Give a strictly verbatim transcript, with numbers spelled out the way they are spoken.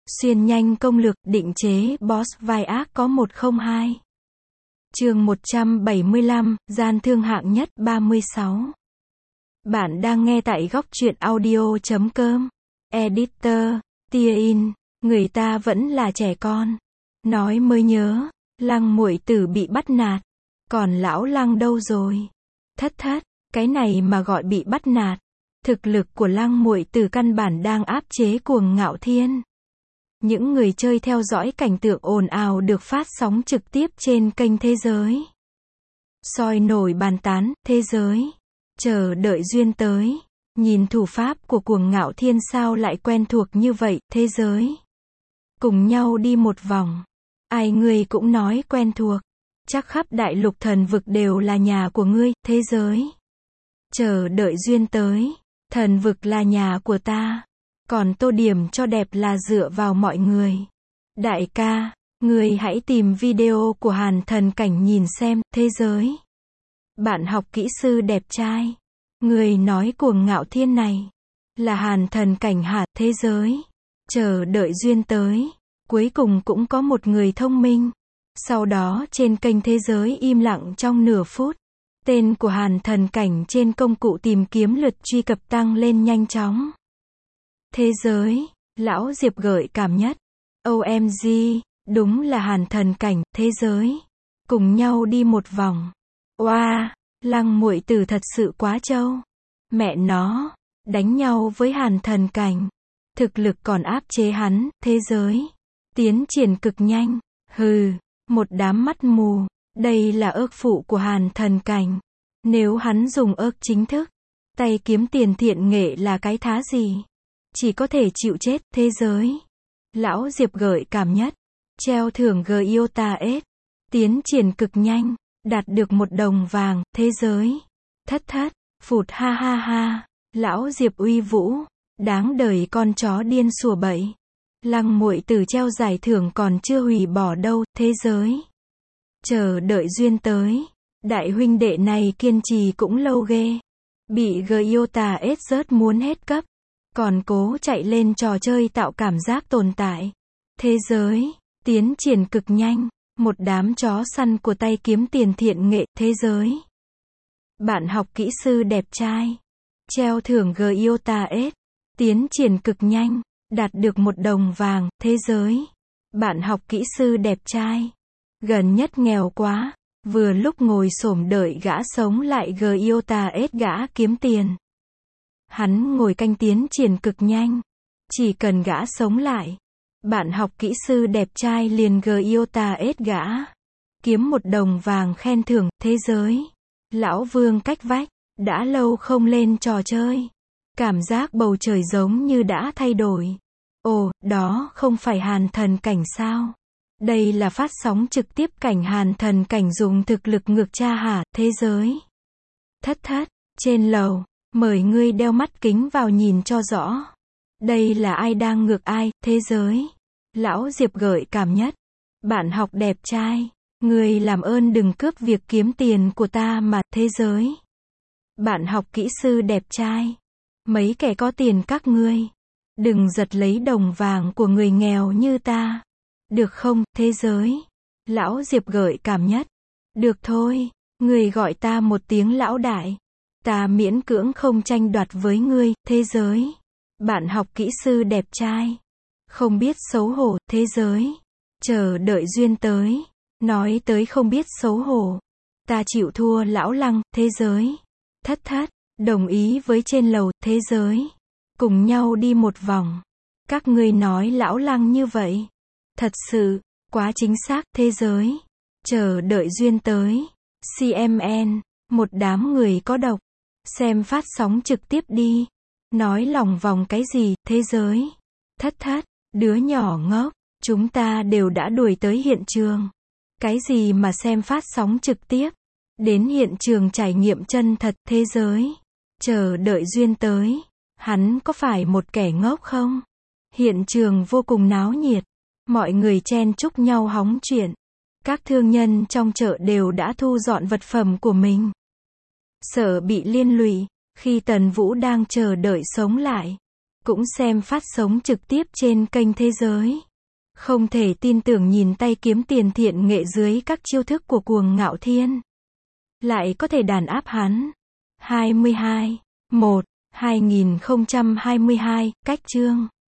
Xuyên nhanh công lược, định chế boss vai ác có một không hai. Chương một trăm bảy mươi lăm, gian thương hạng nhất ba mươi sáu. Bạn đang nghe tại góc truyện audio chấm com. Editor, Tia In, người ta vẫn là trẻ con. Nói mới nhớ, Lăng muội tử bị bắt nạt. Còn lão Lăng đâu rồi? Thất thất, cái này mà gọi bị bắt nạt. Thực lực của Lăng muội tử căn bản đang áp chế Cuồng Ngạo Thiên. Những người chơi theo dõi cảnh tượng ồn ào được phát sóng trực tiếp trên kênh Thế Giới. Soi nổi bàn tán, Thế Giới. Chờ đợi duyên tới. Nhìn thủ pháp của Cuồng Ngạo Thiên sao lại quen thuộc như vậy, Thế Giới. Cùng nhau đi một vòng. Ai ngươi cũng nói quen thuộc. Chắc khắp đại lục thần vực đều là nhà của ngươi, Thế Giới. Chờ đợi duyên tới. Thần vực là nhà của ta. Còn tô điểm cho đẹp là dựa vào mọi người. Đại ca, người hãy tìm video của Hàn Thần Cảnh nhìn xem, Thế Giới. Bạn học kỹ sư đẹp trai. Người nói Cuồng Ngạo Thiên này là Hàn Thần Cảnh hả, Thế Giới. Chờ đợi duyên tới. Cuối cùng cũng có một người thông minh. Sau đó trên kênh Thế Giới im lặng trong nửa phút. Tên của Hàn Thần Cảnh trên công cụ tìm kiếm lượt truy cập tăng lên nhanh chóng. Thế Giới, lão Diệp gợi cảm nhất. O M G, đúng là Hàn Thần Cảnh, Thế Giới. Cùng nhau đi một vòng. Oa, wow, Lăng muội tử thật sự quá trâu. Mẹ nó, đánh nhau với Hàn Thần Cảnh. Thực lực còn áp chế hắn, Thế Giới. Tiến triển cực nhanh. Hừ, một đám mắt mù. Đây là ước phụ của Hàn Thần Cảnh. Nếu hắn dùng ước chính thức, tay kiếm tiền thiện nghệ là cái thá gì? Chỉ có thể chịu chết, Thế Giới. Lão Diệp gợi cảm nhất. Treo thưởng giê i o t a S. Tiến triển cực nhanh. Đạt được một đồng vàng, Thế Giới. Thất thất, phụt ha ha ha. Lão Diệp uy vũ. Đáng đời con chó điên sủa bậy. Lăng muội tử treo giải thưởng còn chưa hủy bỏ đâu, Thế Giới. Chờ đợi duyên tới. Đại huynh đệ này kiên trì cũng lâu ghê. Bị giê i o t a S rớt muốn hết cấp. Còn cố chạy lên trò chơi tạo cảm giác tồn tại. Thế Giới. Tiến triển cực nhanh. Một đám chó săn của tay kiếm tiền thiện nghệ, Thế Giới. Bạn học kỹ sư đẹp trai. Treo thưởng giê i o t a S. Tiến triển cực nhanh. Đạt được một đồng vàng, Thế Giới. Bạn học kỹ sư đẹp trai. Gần nhất nghèo quá. Vừa lúc ngồi xổm đợi gã sống lại giê i o t a S gã kiếm tiền. Hắn ngồi canh tiến triển cực nhanh. Chỉ cần gã sống lại. Bạn học kỹ sư đẹp trai liền giê i o t a S gã. Kiếm một đồng vàng khen thưởng, Thế Giới. Lão Vương cách vách. Đã lâu không lên trò chơi. Cảm giác bầu trời giống như đã thay đổi. Ồ, đó không phải Hàn Thần Cảnh sao? Đây là phát sóng trực tiếp cảnh Hàn Thần Cảnh dùng thực lực ngược cha hả, Thế Giới. Thất thất, trên lầu, mời ngươi đeo mắt kính vào nhìn cho rõ. Đây là ai đang ngược ai, Thế Giới. Lão Diệp gợi cảm nhất. Bạn học đẹp trai. Ngươi làm ơn đừng cướp việc kiếm tiền của ta mà, Thế Giới. Bạn học kỹ sư đẹp trai. Mấy kẻ có tiền các ngươi. Đừng giật lấy đồng vàng của người nghèo như ta. Được không, Thế Giới? Lão Diệp gợi cảm nhất. Được thôi, ngươi gọi ta một tiếng lão đại. Ta miễn cưỡng không tranh đoạt với ngươi, Thế Giới. Bạn học kỹ sư đẹp trai. Không biết xấu hổ, Thế Giới. Chờ đợi duyên tới. Nói tới không biết xấu hổ. Ta chịu thua lão Lăng, Thế Giới. Thất thất, đồng ý với trên lầu, Thế Giới. Cùng nhau đi một vòng. Các ngươi nói lão Lăng như vậy. Thật sự, quá chính xác, Thế Giới. Chờ đợi duyên tới. xê em en, một đám người có độc. Xem phát sóng trực tiếp đi. Nói lòng vòng cái gì, Thế Giới. Thất thất, đứa nhỏ ngốc. Chúng ta đều đã đuổi tới hiện trường. Cái gì mà xem phát sóng trực tiếp. Đến hiện trường trải nghiệm chân thật, Thế Giới. Chờ đợi duyên tới. Hắn có phải một kẻ ngốc không? Hiện trường vô cùng náo nhiệt. Mọi người chen chúc nhau hóng chuyện. Các thương nhân trong chợ đều đã thu dọn vật phẩm của mình. Sợ bị liên lụy. Khi Tần Vũ đang chờ đợi sống lại. cũng xem phát sóng trực tiếp trên kênh Thế Giới. Không thể tin tưởng nhìn tay kiếm tiền thiện nghệ dưới các chiêu thức của Cuồng Ngạo Thiên. Lại có thể đàn áp hắn. hai mươi hai, một, hai nghìn không trăm hai mươi hai, cách chương